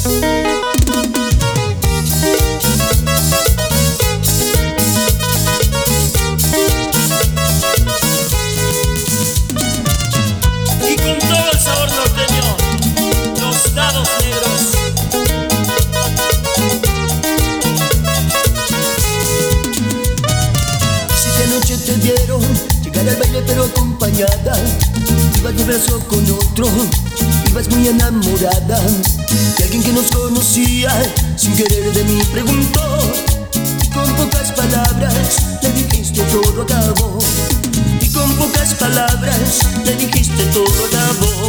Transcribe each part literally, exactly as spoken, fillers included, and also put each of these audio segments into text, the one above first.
Y con todo el sabor norteño, los dados negros. Si de noche te vieron llegar al baile pero acompañada, ibas de brazo con otro, ibas muy enamorada de alguien que nos conocía, sin querer de mí preguntó, y con pocas palabras le dijiste todo acabó. Y con pocas palabras le dijiste todo acabó.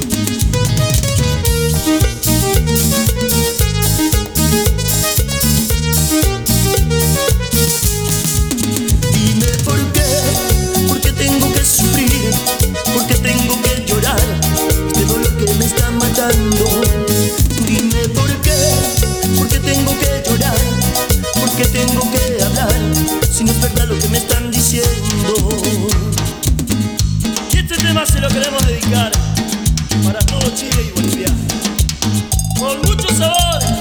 Dime por qué, por qué tengo que sufrir, por qué tengo que llorar, este dolor que me está matando. Dime por qué, por qué tengo que llorar, por qué tengo que hablar, si no es verdad lo que me están diciendo. Y este tema se lo queremos dedicar para todo Chile y Bolivia, con mucho sabor.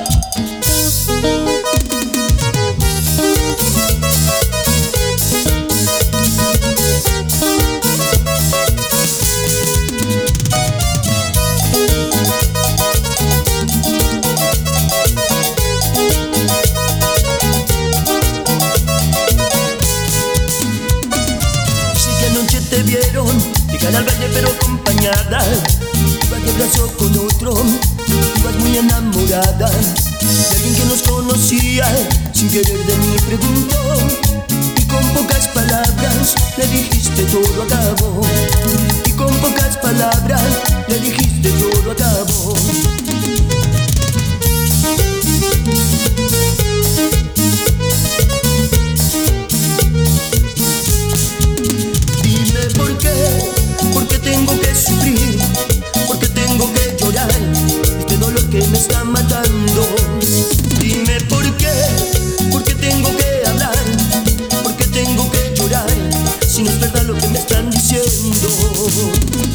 Te vieron llegar al baile pero acompañada, ibas de brazo con otro, ibas muy enamorada de alguien que nos conocía, sin querer de mí preguntó, y con pocas palabras le dijiste todo acabó. Y con pocas palabras le dijiste todo acabó. ¿Por qué? ¿Por qué tengo que sufrir? ¿Por qué tengo que llorar? Este dolor que me está matando. Dime por qué, por qué tengo que hablar, por qué tengo que llorar, si no es verdad lo que me están diciendo.